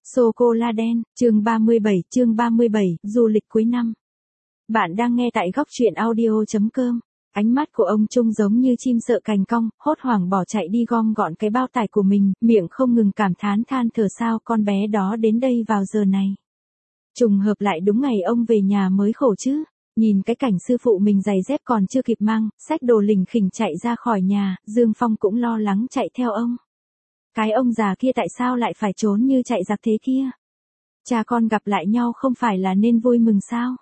Sô-cô-la đen, chương 37, du lịch cuối năm. Bạn đang nghe tại góc truyện audio.com. Ánh mắt của ông Trung giống như chim sợ cành cong, hốt hoảng bỏ chạy đi gom gọn cái bao tải của mình, miệng không ngừng cảm than thở sao con bé đó đến đây vào giờ này. Trùng hợp lại đúng ngày ông về nhà mới khổ chứ. Nhìn cái cảnh sư phụ mình giày dép còn chưa kịp mang, xách đồ lỉnh khỉnh chạy ra khỏi nhà, Dương Phong cũng lo lắng chạy theo ông. Cái ông già kia tại sao lại phải trốn như chạy giặc thế kia? Cha con gặp lại nhau không phải là nên vui mừng sao?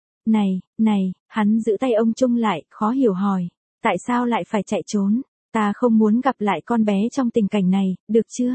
Này, hắn giữ tay ông Trung lại, khó hiểu hỏi. Tại sao lại phải chạy trốn? Ta không muốn gặp lại con bé trong tình cảnh này, được chưa?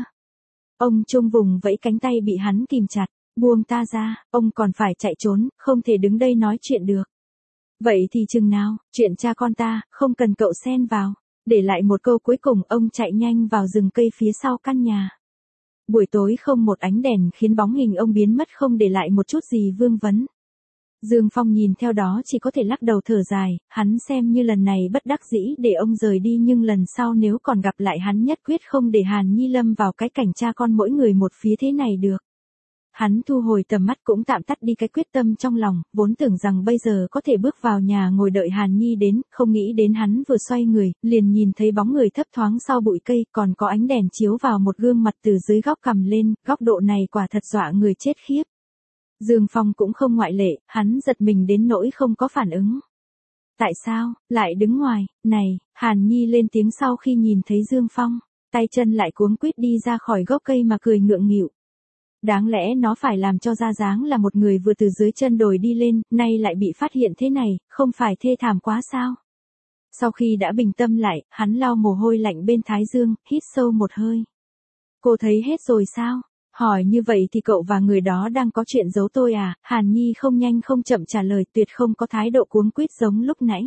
Ông Trung vùng vẫy cánh tay bị hắn kìm chặt. Buông ta ra, ông còn phải chạy trốn, không thể đứng đây nói chuyện được. Vậy thì chừng nào, chuyện cha con ta, không cần cậu xen vào. Để lại một câu cuối cùng ông chạy nhanh vào rừng cây phía sau căn nhà. Buổi tối không một ánh đèn khiến bóng hình ông biến mất không để lại một chút gì vương vấn. Dương Phong nhìn theo đó chỉ có thể lắc đầu thở dài, hắn xem như lần này bất đắc dĩ để ông rời đi nhưng lần sau nếu còn gặp lại hắn nhất quyết không để Hàn Nhi lâm vào cái cảnh cha con mỗi người một phía thế này được. Hắn thu hồi tầm mắt cũng tạm tắt đi cái quyết tâm trong lòng, vốn tưởng rằng bây giờ có thể bước vào nhà ngồi đợi Hàn Nhi đến, không nghĩ đến hắn vừa xoay người, liền nhìn thấy bóng người thấp thoáng sau bụi cây, còn có ánh đèn chiếu vào một gương mặt từ dưới góc cằm lên, góc độ này quả thật dọa người chết khiếp. Dương Phong cũng không ngoại lệ, hắn giật mình đến nỗi không có phản ứng. Tại sao, lại đứng ngoài, này, Hàn Nhi lên tiếng sau khi nhìn thấy Dương Phong, tay chân lại cuống quýt đi ra khỏi gốc cây mà cười ngượng nghịu. Đáng lẽ nó phải làm cho ra dáng là một người vừa từ dưới chân đồi đi lên, nay lại bị phát hiện thế này, không phải thê thảm quá sao? Sau khi đã bình tâm lại, hắn lau mồ hôi lạnh bên thái dương, hít sâu một hơi. Cô thấy hết rồi sao? Hỏi như vậy thì cậu và người đó đang có chuyện giấu tôi à? Hàn Nhi không nhanh không chậm trả lời, tuyệt không có thái độ cuống quýt giống lúc nãy.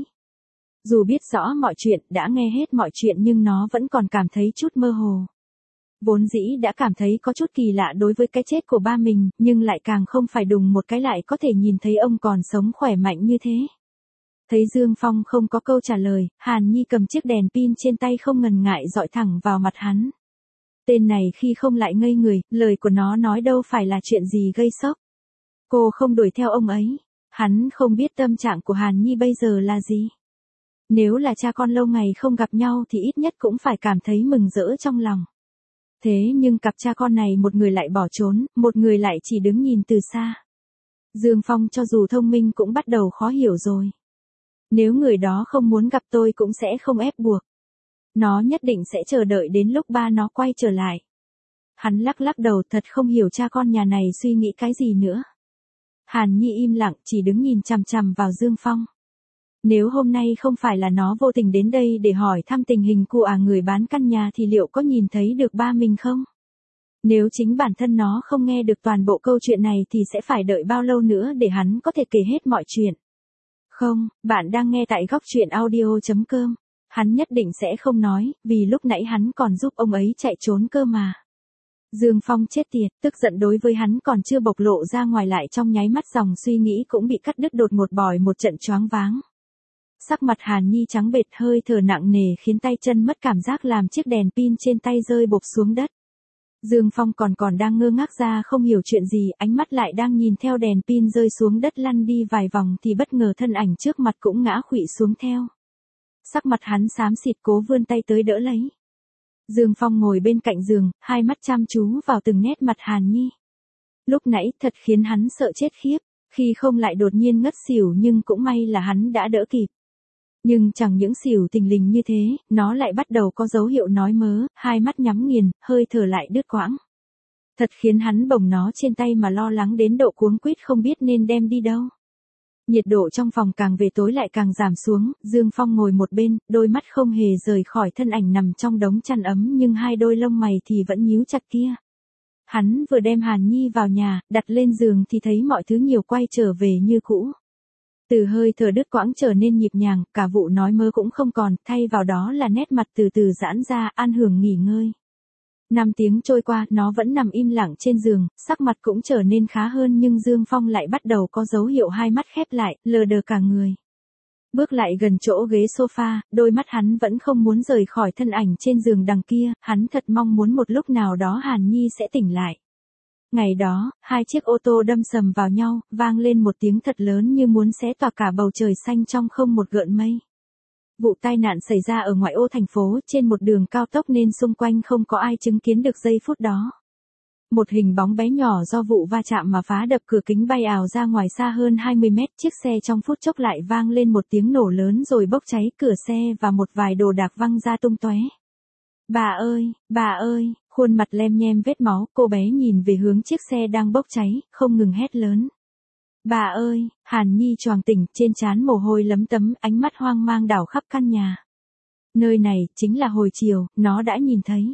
Dù biết rõ mọi chuyện, đã nghe hết mọi chuyện nhưng nó vẫn còn cảm thấy chút mơ hồ. Vốn dĩ đã cảm thấy có chút kỳ lạ đối với cái chết của ba mình, nhưng lại càng không phải đùng một cái lại có thể nhìn thấy ông còn sống khỏe mạnh như thế. Thấy Dương Phong không có câu trả lời, Hàn Nhi cầm chiếc đèn pin trên tay không ngần ngại dọi thẳng vào mặt hắn. Tên này khi không lại ngây người, lời của nó nói đâu phải là chuyện gì gây sốc. Cô không đuổi theo ông ấy. Hắn không biết tâm trạng của Hàn Nhi bây giờ là gì. Nếu là cha con lâu ngày không gặp nhau thì ít nhất cũng phải cảm thấy mừng rỡ trong lòng. Thế nhưng cặp cha con này một người lại bỏ trốn, một người lại chỉ đứng nhìn từ xa. Dương Phong cho dù thông minh cũng bắt đầu khó hiểu rồi. Nếu người đó không muốn gặp tôi cũng sẽ không ép buộc. Nó nhất định sẽ chờ đợi đến lúc ba nó quay trở lại. Hắn lắc đầu thật không hiểu cha con nhà này suy nghĩ cái gì nữa. Hàn Nhi im lặng chỉ đứng nhìn chằm chằm vào Dương Phong. Nếu hôm nay không phải là nó vô tình đến đây để hỏi thăm tình hình của người bán căn nhà thì liệu có nhìn thấy được ba mình không? Nếu chính bản thân nó không nghe được toàn bộ câu chuyện này thì sẽ phải đợi bao lâu nữa để hắn có thể kể hết mọi chuyện? Không, bạn đang nghe tại góc truyện audio.com. Hắn nhất định sẽ không nói, vì lúc nãy hắn còn giúp ông ấy chạy trốn cơ mà. Dương Phong chết tiệt, tức giận đối với hắn còn chưa bộc lộ ra ngoài lại trong nháy mắt dòng suy nghĩ cũng bị cắt đứt đột ngột bòi một trận choáng váng. Sắc mặt Hàn Nhi trắng bệch hơi thở nặng nề khiến tay chân mất cảm giác làm chiếc đèn pin trên tay rơi bộp xuống đất. Dương Phong còn đang ngơ ngác ra không hiểu chuyện gì, ánh mắt lại đang nhìn theo đèn pin rơi xuống đất lăn đi vài vòng thì bất ngờ thân ảnh trước mặt cũng ngã khuỵu xuống theo. Sắc mặt hắn xám xịt cố vươn tay tới đỡ lấy. Dương Phong ngồi bên cạnh giường, hai mắt chăm chú vào từng nét mặt Hàn Nhi. Lúc nãy thật khiến hắn sợ chết khiếp, khi không lại đột nhiên ngất xỉu nhưng cũng may là hắn đã đỡ kịp. Nhưng chẳng những xỉu thình lình như thế, nó lại bắt đầu có dấu hiệu nói mớ, hai mắt nhắm nghiền, hơi thở lại đứt quãng. Thật khiến hắn bồng nó trên tay mà lo lắng đến độ cuống quýt không biết nên đem đi đâu. Nhiệt độ trong phòng càng về tối lại càng giảm xuống, Dương Phong ngồi một bên, đôi mắt không hề rời khỏi thân ảnh nằm trong đống chăn ấm nhưng hai đôi lông mày thì vẫn nhíu chặt kia. Hắn vừa đem Hàn Nhi vào nhà, đặt lên giường thì thấy mọi thứ nhiều quay trở về như cũ. Từ hơi thở đứt quãng trở nên nhịp nhàng, cả vụ nói mơ cũng không còn, thay vào đó là nét mặt từ từ giãn ra, an hưởng nghỉ ngơi. 5 tiếng trôi qua, nó vẫn nằm im lặng trên giường, sắc mặt cũng trở nên khá hơn nhưng Dương Phong lại bắt đầu có dấu hiệu hai mắt khép lại, lờ đờ cả người. Bước lại gần chỗ ghế sofa, đôi mắt hắn vẫn không muốn rời khỏi thân ảnh trên giường đằng kia, hắn thật mong muốn một lúc nào đó Hàn Nhi sẽ tỉnh lại. Ngày đó, hai chiếc ô tô đâm sầm vào nhau, vang lên một tiếng thật lớn như muốn xé toạc cả bầu trời xanh trong không một gợn mây. Vụ tai nạn xảy ra ở ngoại ô thành phố trên một đường cao tốc nên xung quanh không có ai chứng kiến được giây phút đó. Một hình bóng bé nhỏ do vụ va chạm mà phá đập cửa kính bay ảo ra ngoài xa hơn 20 mét. Chiếc xe trong phút chốc lại vang lên một tiếng nổ lớn rồi bốc cháy, cửa xe và một vài đồ đạc văng ra tung tóe. Bà ơi, khuôn mặt lem nhem vết máu, cô bé nhìn về hướng chiếc xe đang bốc cháy, không ngừng hét lớn. Bà ơi, Hàn Nhi choàng tỉnh, trên trán mồ hôi lấm tấm, ánh mắt hoang mang đảo khắp căn nhà. Nơi này, chính là hồi chiều, nó đã nhìn thấy.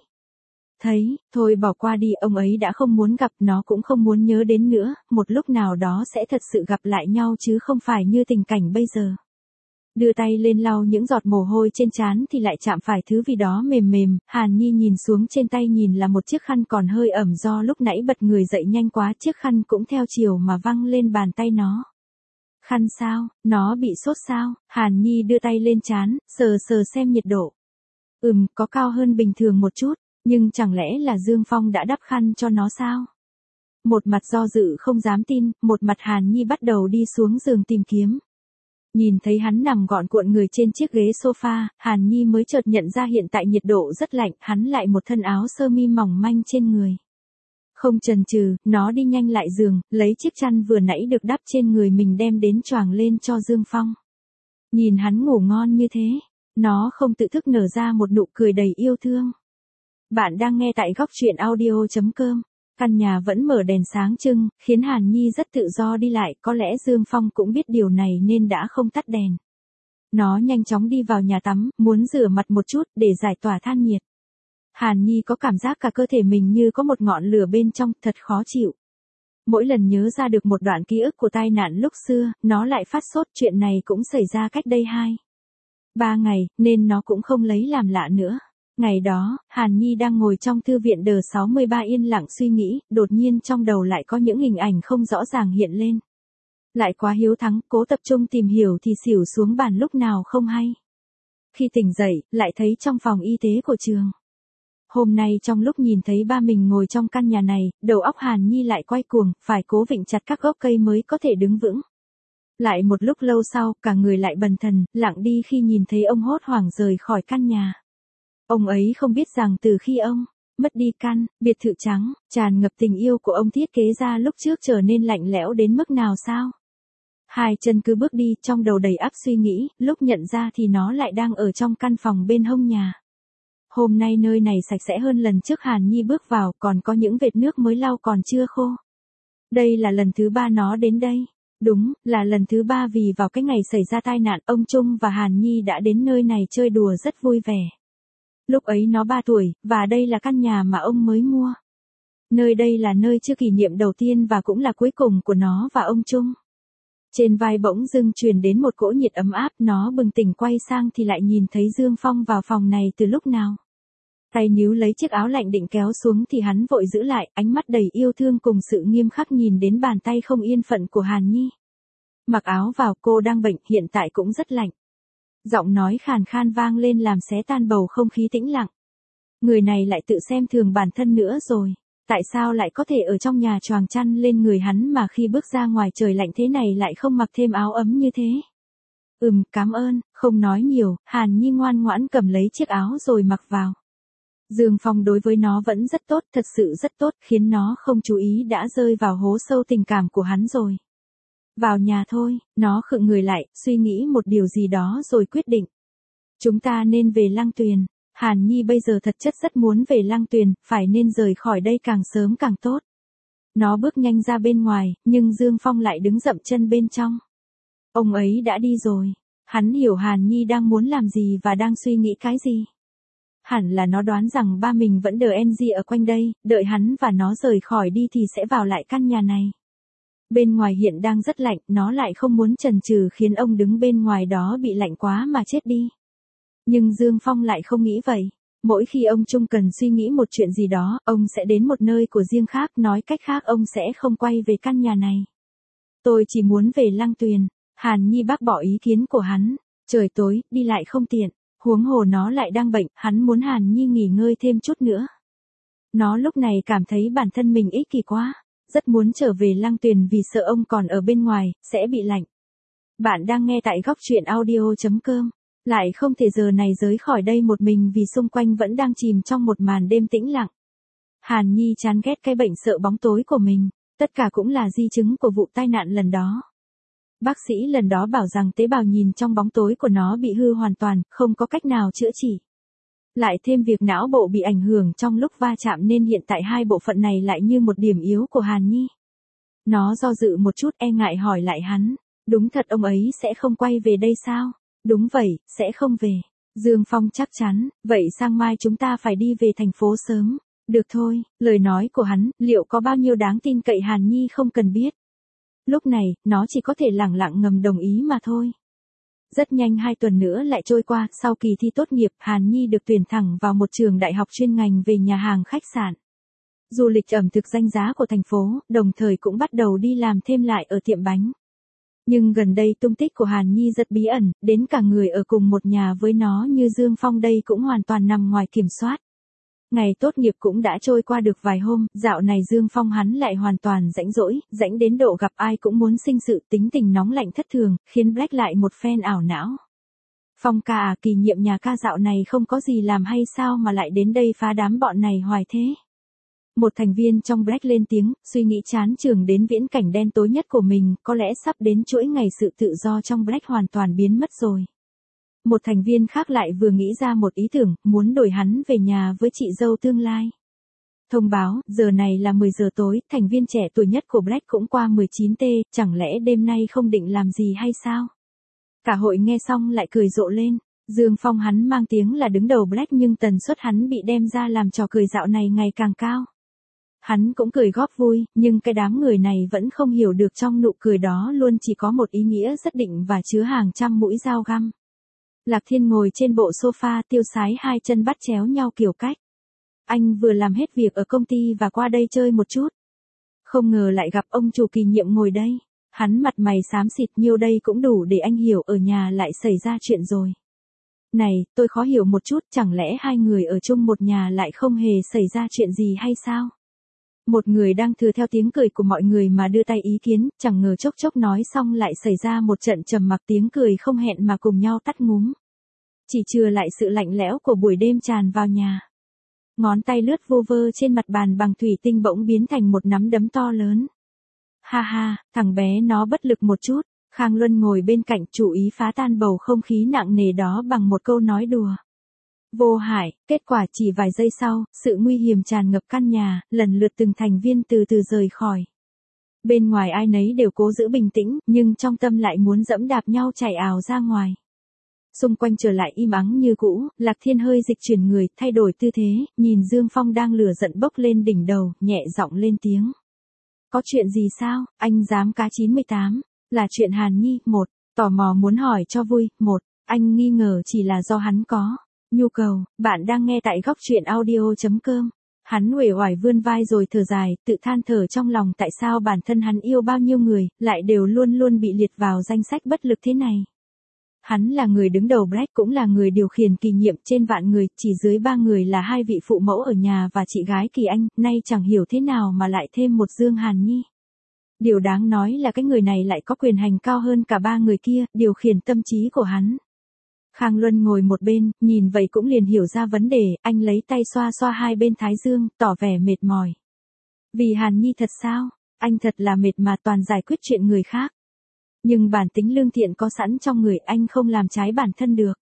Thôi bỏ qua đi, ông ấy đã không muốn gặp, nó cũng không muốn nhớ đến nữa, một lúc nào đó sẽ thật sự gặp lại nhau chứ không phải như tình cảnh bây giờ. Đưa tay lên lau những giọt mồ hôi trên trán thì lại chạm phải thứ gì đó mềm mềm, Hàn Nhi nhìn xuống trên tay nhìn là một chiếc khăn còn hơi ẩm do lúc nãy bật người dậy nhanh quá, chiếc khăn cũng theo chiều mà văng lên bàn tay nó. Khăn sao, nó bị sốt sao? Hàn Nhi đưa tay lên trán, sờ xem nhiệt độ. Có cao hơn bình thường một chút, nhưng chẳng lẽ là Dương Phong đã đắp khăn cho nó sao? Một mặt do dự không dám tin, một mặt Hàn Nhi bắt đầu đi xuống giường tìm kiếm. Nhìn thấy hắn nằm gọn cuộn người trên chiếc ghế sofa, Hàn Nhi mới chợt nhận ra hiện tại nhiệt độ rất lạnh, hắn lại một thân áo sơ mi mỏng manh trên người. Không chần chừ, nó đi nhanh lại giường, lấy chiếc chăn vừa nãy được đắp trên người mình đem đến choàng lên cho Dương Phong. Nhìn hắn ngủ ngon như thế, nó không tự thức nở ra một nụ cười đầy yêu thương. Bạn đang nghe tại Góc Truyện Audio.com. Căn nhà vẫn mở đèn sáng trưng, khiến Hàn Nhi rất tự do đi lại, có lẽ Dương Phong cũng biết điều này nên đã không tắt đèn. Nó nhanh chóng đi vào nhà tắm, muốn rửa mặt một chút để giải tỏa than nhiệt. Hàn Nhi có cảm giác cả cơ thể mình như có một ngọn lửa bên trong, thật khó chịu. Mỗi lần nhớ ra được một đoạn ký ức của tai nạn lúc xưa, nó lại phát sốt, chuyện này cũng xảy ra cách đây 2-3 ngày, nên nó cũng không lấy làm lạ nữa. Ngày đó, Hàn Nhi đang ngồi trong thư viện đờ 63 yên lặng suy nghĩ, đột nhiên trong đầu lại có những hình ảnh không rõ ràng hiện lên. Lại quá hiếu thắng, cố tập trung tìm hiểu thì xỉu xuống bàn lúc nào không hay. Khi tỉnh dậy, lại thấy trong phòng y tế của trường. Hôm nay trong lúc nhìn thấy ba mình ngồi trong căn nhà này, đầu óc Hàn Nhi lại quay cuồng, phải cố vịn chặt các gốc cây mới có thể đứng vững. Lại một lúc lâu sau, cả người lại bần thần, lặng đi khi nhìn thấy ông hốt hoảng rời khỏi căn nhà. Ông ấy không biết rằng từ khi ông mất đi căn biệt thự trắng, tràn ngập tình yêu của ông thiết kế ra lúc trước trở nên lạnh lẽo đến mức nào sao? Hai chân cứ bước đi, trong đầu đầy ắp suy nghĩ, lúc nhận ra thì nó lại đang ở trong căn phòng bên hông nhà. Hôm nay nơi này sạch sẽ hơn lần trước Hàn Nhi bước vào, còn có những vệt nước mới lau còn chưa khô. Đây là lần thứ 3 nó đến đây. Đúng, là lần thứ 3 vì vào cái ngày xảy ra tai nạn, ông Trung và Hàn Nhi đã đến nơi này chơi đùa rất vui vẻ. Lúc ấy nó 3 tuổi, và đây là căn nhà mà ông mới mua. Nơi đây là nơi chưa kỷ niệm đầu tiên và cũng là cuối cùng của nó và ông Trung. Trên vai bỗng dưng truyền đến một cỗ nhiệt ấm áp, nó bừng tỉnh quay sang thì lại nhìn thấy Dương Phong vào phòng này từ lúc nào. Tay níu lấy chiếc áo lạnh định kéo xuống thì hắn vội giữ lại, ánh mắt đầy yêu thương cùng sự nghiêm khắc nhìn đến bàn tay không yên phận của Hàn Nhi. Mặc áo vào, cô đang bệnh, hiện tại cũng rất lạnh. Giọng nói khàn khan vang lên làm xé tan bầu không khí tĩnh lặng. Người này lại tự xem thường bản thân nữa rồi. Tại sao lại có thể ở trong nhà choàng chăn lên người hắn mà khi bước ra ngoài trời lạnh thế này lại không mặc thêm áo ấm như thế? Cảm ơn, không nói nhiều, Hàn Nhi ngoan ngoãn cầm lấy chiếc áo rồi mặc vào. Dương Phong đối với nó vẫn rất tốt, thật sự rất tốt, khiến nó không chú ý đã rơi vào hố sâu tình cảm của hắn rồi. Vào nhà thôi, nó khựng người lại, suy nghĩ một điều gì đó rồi quyết định. Chúng ta nên về Lăng Tuyền. Hàn Nhi bây giờ thật chất rất muốn về Lăng Tuyền, phải nên rời khỏi đây càng sớm càng tốt. Nó bước nhanh ra bên ngoài, nhưng Dương Phong lại đứng dậm chân bên trong. Ông ấy đã đi rồi. Hắn hiểu Hàn Nhi đang muốn làm gì và đang suy nghĩ cái gì. Hẳn là nó đoán rằng ba mình vẫn đợi NG ở quanh đây, đợi hắn và nó rời khỏi đi thì sẽ vào lại căn nhà này. Bên ngoài hiện đang rất lạnh, nó lại không muốn chần chừ khiến ông đứng bên ngoài đó bị lạnh quá mà chết đi. Nhưng Dương Phong lại không nghĩ vậy. Mỗi khi ông Trung cần suy nghĩ một chuyện gì đó, ông sẽ đến một nơi của riêng khác, nói cách khác ông sẽ không quay về căn nhà này. Tôi chỉ muốn về Lăng Tuyền. Hàn Nhi bác bỏ ý kiến của hắn. Trời tối, đi lại không tiện. Huống hồ nó lại đang bệnh, hắn muốn Hàn Nhi nghỉ ngơi thêm chút nữa. Nó lúc này cảm thấy bản thân mình ích kỷ quá. rất muốn trở về Lăng Tuyền vì sợ ông còn ở bên ngoài, sẽ bị lạnh. Bạn đang nghe tại góc truyện audio.com. Lại không thể giờ này rời khỏi đây một mình vì xung quanh vẫn đang chìm trong một màn đêm tĩnh lặng. Hàn Nhi chán ghét cái bệnh sợ bóng tối của mình, tất cả cũng là di chứng của vụ tai nạn lần đó. Bác sĩ lần đó bảo rằng tế bào nhìn trong bóng tối của nó bị hư hoàn toàn, không có cách nào chữa trị. Lại thêm việc não bộ bị ảnh hưởng trong lúc va chạm nên hiện tại hai bộ phận này lại như một điểm yếu của Hàn Nhi. Nó do dự một chút e ngại hỏi lại hắn, đúng thật ông ấy sẽ không quay về đây sao? Đúng vậy, sẽ không về. Dương Phong chắc chắn, vậy sang mai chúng ta phải đi về thành phố sớm. Được thôi, lời nói của hắn, liệu có bao nhiêu đáng tin cậy Hàn Nhi không cần biết. Lúc này, nó chỉ có thể lẳng lặng ngầm đồng ý mà thôi. Rất nhanh 2 tuần nữa lại trôi qua, sau kỳ thi tốt nghiệp, Hàn Nhi được tuyển thẳng vào một trường đại học chuyên ngành về nhà hàng khách sạn. Du lịch ẩm thực danh giá của thành phố, đồng thời cũng bắt đầu đi làm thêm lại ở tiệm bánh. Nhưng gần đây tung tích của Hàn Nhi rất bí ẩn, đến cả người ở cùng một nhà với nó như Dương Phong đây cũng hoàn toàn nằm ngoài kiểm soát. Ngày tốt nghiệp cũng đã trôi qua được vài hôm, dạo này Dương Phong hắn lại hoàn toàn rãnh rỗi, rãnh đến độ gặp ai cũng muốn sinh sự, tính tình nóng lạnh thất thường, khiến Black lại một phen ảo não. Phong ca à, kỳ nhiệm nhà ca dạo này không có gì làm hay sao mà lại đến đây phá đám bọn này hoài thế? Một thành viên trong Black lên tiếng, suy nghĩ chán chường đến viễn cảnh đen tối nhất của mình, có lẽ sắp đến chuỗi ngày sự tự do trong Black hoàn toàn biến mất rồi. Một thành viên khác lại vừa nghĩ ra một ý tưởng, muốn đổi hắn về nhà với chị dâu tương lai. Thông báo, giờ này là 10 giờ tối, thành viên trẻ tuổi nhất của Black cũng qua 19T, chẳng lẽ đêm nay không định làm gì hay sao? Cả hội nghe xong lại cười rộ lên. Dương Phong hắn mang tiếng là đứng đầu Black nhưng tần suất hắn bị đem ra làm trò cười dạo này ngày càng cao. Hắn cũng cười góp vui, nhưng cái đám người này vẫn không hiểu được trong nụ cười đó luôn chỉ có một ý nghĩa rất định và chứa hàng trăm mũi dao găm. Lạc Thiên ngồi trên bộ sofa tiêu sái 2 chân bắt chéo nhau kiểu cách. Anh vừa làm hết việc ở công ty và qua đây chơi một chút. Không ngờ lại gặp ông chủ kỳ nhiệm ngồi đây. Hắn mặt mày xám xịt, nhiêu đây cũng đủ để anh hiểu ở nhà lại xảy ra chuyện rồi. Này, tôi khó hiểu một chút, chẳng lẽ hai người ở chung một nhà lại không hề xảy ra chuyện gì hay sao? Một người đang thừa theo tiếng cười của mọi người mà đưa tay ý kiến, chẳng ngờ chốc chốc nói xong lại xảy ra một trận trầm mặc, tiếng cười không hẹn mà cùng nhau tắt ngúm. Chỉ chừa lại sự lạnh lẽo của buổi đêm tràn vào nhà. Ngón tay lướt vô vơ trên mặt bàn bằng thủy tinh bỗng biến thành một nắm đấm to lớn. Ha ha, thằng bé nó bất lực một chút. Khang Luân ngồi bên cạnh chủ ý phá tan bầu không khí nặng nề đó bằng một câu nói đùa. Vô hại, kết quả chỉ vài giây sau, sự nguy hiểm tràn ngập căn nhà, lần lượt từng thành viên từ từ rời khỏi. Bên ngoài ai nấy đều cố giữ bình tĩnh, nhưng trong tâm lại muốn dẫm đạp nhau chảy ào ra ngoài. Xung quanh trở lại im ắng như cũ, Lạc Thiên hơi dịch chuyển người, thay đổi tư thế, nhìn Dương Phong đang lửa giận bốc lên đỉnh đầu, nhẹ giọng lên tiếng. Có chuyện gì sao, anh dám cá 98, là chuyện Hàn Nhi, 1, tò mò muốn hỏi cho vui, 1, anh nghi ngờ chỉ là do hắn có nhu cầu. Bạn đang nghe tại góc truyện audio.com. Hắn uể oải vươn vai rồi thở dài, tự than thở trong lòng tại sao bản thân hắn yêu bao nhiêu người, lại đều luôn luôn bị liệt vào danh sách bất lực thế này. Hắn là người đứng đầu Black, cũng là người điều khiển kỳ nhiệm trên vạn người, chỉ dưới 3 người là 2 vị phụ mẫu ở nhà và chị gái Kỳ Anh, nay chẳng hiểu thế nào mà lại thêm một Dương Hàn Nhi. Điều đáng nói là cái người này lại có quyền hành cao hơn cả 3 người kia, điều khiển tâm trí của hắn. Khang Luân ngồi một bên, nhìn vậy cũng liền hiểu ra vấn đề, anh lấy tay xoa xoa hai bên thái dương, tỏ vẻ mệt mỏi. Vì Hàn Nhi thật sao? Anh thật là mệt mà toàn giải quyết chuyện người khác. Nhưng bản tính lương thiện có sẵn trong người, anh không làm trái bản thân được.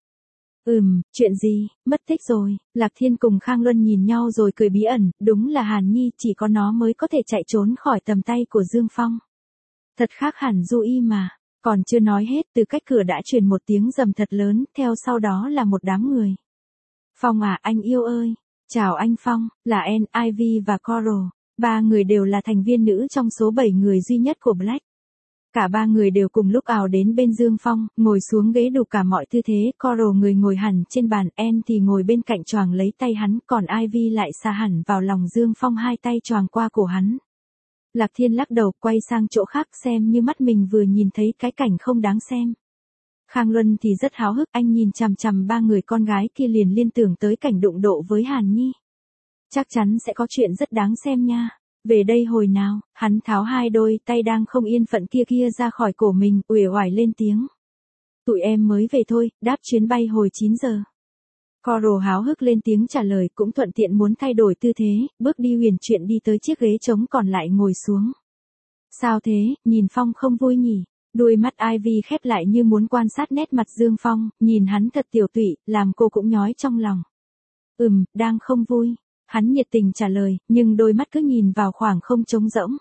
Chuyện gì, mất tích rồi. Lạc Thiên cùng Khang Luân nhìn nhau rồi cười bí ẩn, đúng là Hàn Nhi, chỉ có nó mới có thể chạy trốn khỏi tầm tay của Dương Phong. Thật khác hẳn Du Y mà. Còn chưa nói hết, từ cách cửa đã truyền một tiếng rầm thật lớn, theo sau đó là một đám người. Phong à, anh yêu ơi. Chào anh Phong, là Anne, Ivy và Coral. 3 người đều là thành viên nữ trong số 7 người duy nhất của Black. Cả 3 người đều cùng lúc ào đến bên Dương Phong, ngồi xuống ghế đủ cả mọi tư thế, Coral người ngồi hẳn trên bàn, Anne thì ngồi bên cạnh choàng lấy tay hắn, còn Ivy lại xa hẳn vào lòng Dương Phong, hai tay choàng qua cổ hắn. Lạc Thiên lắc đầu, quay sang chỗ khác xem như mắt mình vừa nhìn thấy cái cảnh không đáng xem. Khang Luân thì rất háo hức, anh nhìn chằm chằm 3 người con gái kia liền liên tưởng tới cảnh đụng độ với Hàn Nhi. Chắc chắn sẽ có chuyện rất đáng xem nha. Về đây hồi nào, hắn tháo hai đôi tay đang không yên phận kia ra khỏi cổ mình, uể oải lên tiếng. Tụi em mới về thôi, đáp chuyến bay hồi 9 giờ. Coral háo hức lên tiếng trả lời, cũng thuận tiện muốn thay đổi tư thế, bước đi huyền chuyển đi tới chiếc ghế trống còn lại ngồi xuống. Sao thế, nhìn Phong không vui nhỉ? Đuôi mắt Ivy khép lại như muốn quan sát nét mặt Dương Phong, nhìn hắn thật tiểu tụy, làm cô cũng nhói trong lòng. Đang không vui. Hắn nhiệt tình trả lời, nhưng đôi mắt cứ nhìn vào khoảng không trống rỗng.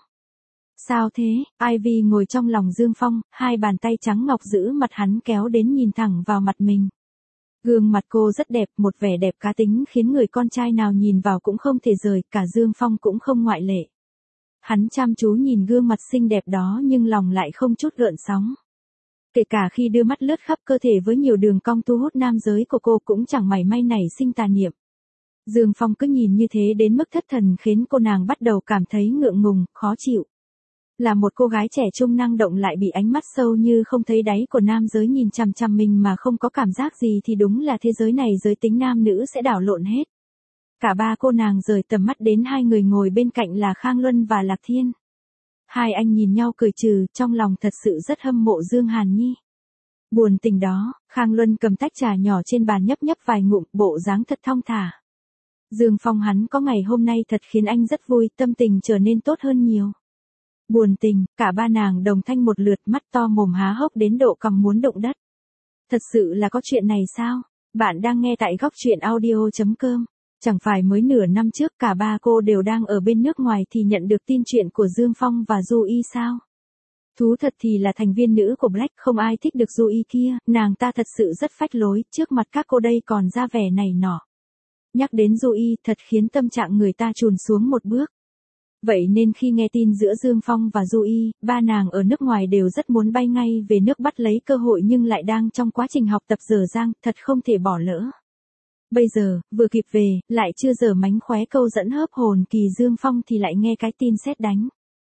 Sao thế? Ivy ngồi trong lòng Dương Phong, hai bàn tay trắng ngọc giữ mặt hắn kéo đến nhìn thẳng vào mặt mình. Gương mặt cô rất đẹp, một vẻ đẹp cá tính khiến người con trai nào nhìn vào cũng không thể rời, cả Dương Phong cũng không ngoại lệ. Hắn chăm chú nhìn gương mặt xinh đẹp đó nhưng lòng lại không chút gợn sóng. Kể cả khi đưa mắt lướt khắp cơ thể với nhiều đường cong thu hút nam giới của cô cũng chẳng mảy may nảy sinh tà niệm. Dương Phong cứ nhìn như thế đến mức thất thần khiến cô nàng bắt đầu cảm thấy ngượng ngùng, khó chịu. Là một cô gái trẻ trung năng động lại bị ánh mắt sâu như không thấy đáy của nam giới nhìn chằm chằm mình mà không có cảm giác gì thì đúng là thế giới này giới tính nam nữ sẽ đảo lộn hết. Cả ba cô nàng rời tầm mắt đến hai người ngồi bên cạnh là Khang Luân và Lạc Thiên. Hai anh nhìn nhau cười trừ, trong lòng thật sự rất hâm mộ Dương Hàn Nhi. Buồn tình đó, Khang Luân cầm tách trà nhỏ trên bàn nhấp nhấp vài ngụm, bộ dáng thật thong thả. Dương Phong hắn có ngày hôm nay thật khiến anh rất vui, tâm tình trở nên tốt hơn nhiều. Buồn tình, cả ba nàng đồng thanh một lượt, mắt to mồm há hốc đến độ cằm muốn động đất. Thật sự là có chuyện này sao? Bạn đang nghe tại góc truyện audio.com. Chẳng phải mới nửa năm trước cả ba cô đều đang ở bên nước ngoài thì nhận được tin chuyện của Dương Phong và Du Y sao? Thú thật thì là thành viên nữ của Black không ai thích được Du Y kia, nàng ta thật sự rất phách lối, trước mặt các cô đây còn ra vẻ này nọ. Nhắc đến Du Y thật khiến tâm trạng người ta chùn xuống một bước. Vậy nên khi nghe tin giữa Dương Phong và Du Y, ba nàng ở nước ngoài đều rất muốn bay ngay về nước bắt lấy cơ hội nhưng lại đang trong quá trình học tập dở dang, thật không thể bỏ lỡ. Bây giờ, vừa kịp về, lại chưa dở mánh khóe câu dẫn hớp hồn kỳ Dương Phong thì lại nghe cái tin sét đánh.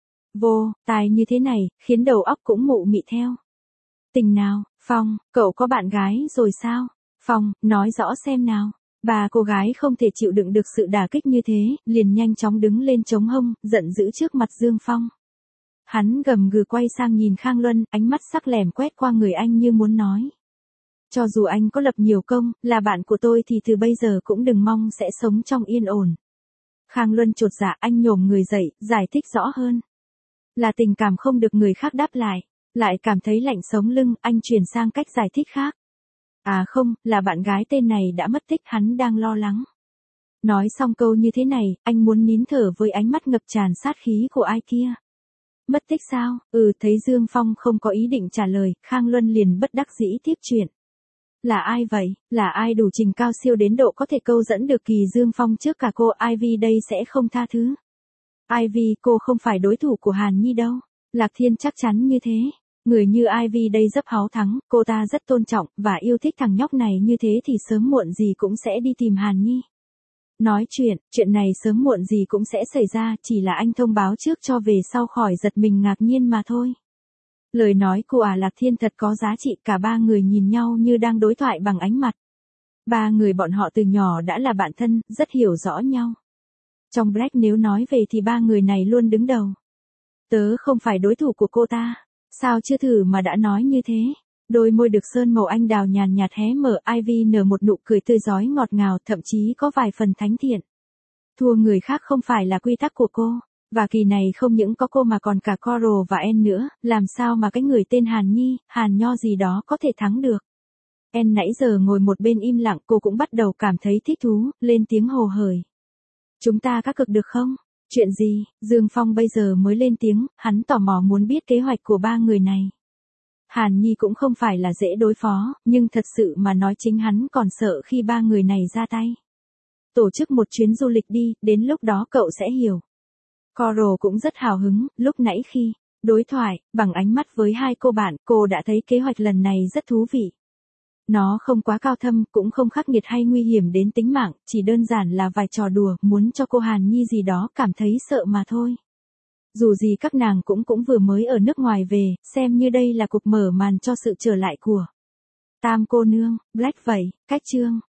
Vô, tài như thế này, khiến đầu óc cũng mụ mị theo. Tình nào, Phong, cậu có bạn gái rồi sao? Phong, nói rõ xem nào. Ba cô gái không thể chịu đựng được sự đả kích như thế, liền nhanh chóng đứng lên chống hông, giận dữ trước mặt Dương Phong. Hắn gầm gừ quay sang nhìn Khang Luân, ánh mắt sắc lẻm quét qua người anh như muốn nói. Cho dù anh có lập nhiều công, là bạn của tôi thì từ bây giờ cũng đừng mong sẽ sống trong yên ổn. Khang Luân chột dạ, anh nhổm người dậy, giải thích rõ hơn. Là tình cảm không được người khác đáp lại cảm thấy lạnh sống lưng, anh chuyển sang cách giải thích khác. À không, là bạn gái tên này đã mất tích, hắn đang lo lắng. Nói xong câu như thế này, anh muốn nín thở với ánh mắt ngập tràn sát khí của ai kia. Mất tích sao? Thấy Dương Phong không có ý định trả lời, Khang Luân liền bất đắc dĩ tiếp chuyện. Là ai vậy? Là ai đủ trình cao siêu đến độ có thể câu dẫn được kỳ Dương Phong trước cả cô Ivy đây sẽ không tha thứ. Ivy, cô không phải đối thủ của Hàn Nhi đâu. Lạc Thiên chắc chắn như thế. Người như Ivy đây rất háo thắng, cô ta rất tôn trọng, và yêu thích thằng nhóc này như thế thì sớm muộn gì cũng sẽ đi tìm Hàn Nhi. Nói chuyện này sớm muộn gì cũng sẽ xảy ra, chỉ là anh thông báo trước cho về sau khỏi giật mình ngạc nhiên mà thôi. Lời nói của Lạc Thiên thật có giá trị, cả ba người nhìn nhau như đang đối thoại bằng ánh mặt. Ba người bọn họ từ nhỏ đã là bạn thân, rất hiểu rõ nhau. Trong Black nếu nói về thì ba người này luôn đứng đầu. Tớ không phải đối thủ của cô ta. Sao chưa thử mà đã nói như thế? Đôi môi được sơn màu anh đào nhàn nhạt hé mở, Ivy nở một nụ cười tươi rói ngọt ngào, thậm chí có vài phần thánh thiện. Thua người khác không phải là quy tắc của cô. Và kỳ này không những có cô mà còn cả Coral và En nữa, làm sao mà cái người tên Hàn Nhi, Hàn Nho gì đó có thể thắng được. En nãy giờ ngồi một bên im lặng, cô cũng bắt đầu cảm thấy thích thú, lên tiếng hồ hởi. Chúng ta cá cược được không? Chuyện gì? Dương Phong bây giờ mới lên tiếng, hắn tò mò muốn biết kế hoạch của ba người này. Hàn Nhi cũng không phải là dễ đối phó, nhưng thật sự mà nói chính hắn còn sợ khi ba người này ra tay. Tổ chức một chuyến du lịch đi, đến lúc đó cậu sẽ hiểu. Coral cũng rất hào hứng, lúc nãy khi đối thoại bằng ánh mắt với hai cô bạn, cô đã thấy kế hoạch lần này rất thú vị. Nó không quá cao thâm, cũng không khắc nghiệt hay nguy hiểm đến tính mạng, chỉ đơn giản là vài trò đùa, muốn cho cô Hàn Nhi gì đó cảm thấy sợ mà thôi. Dù gì các nàng cũng vừa mới ở nước ngoài về, xem như đây là cuộc mở màn cho sự trở lại của Tam cô nương. Black vậy, cách chương.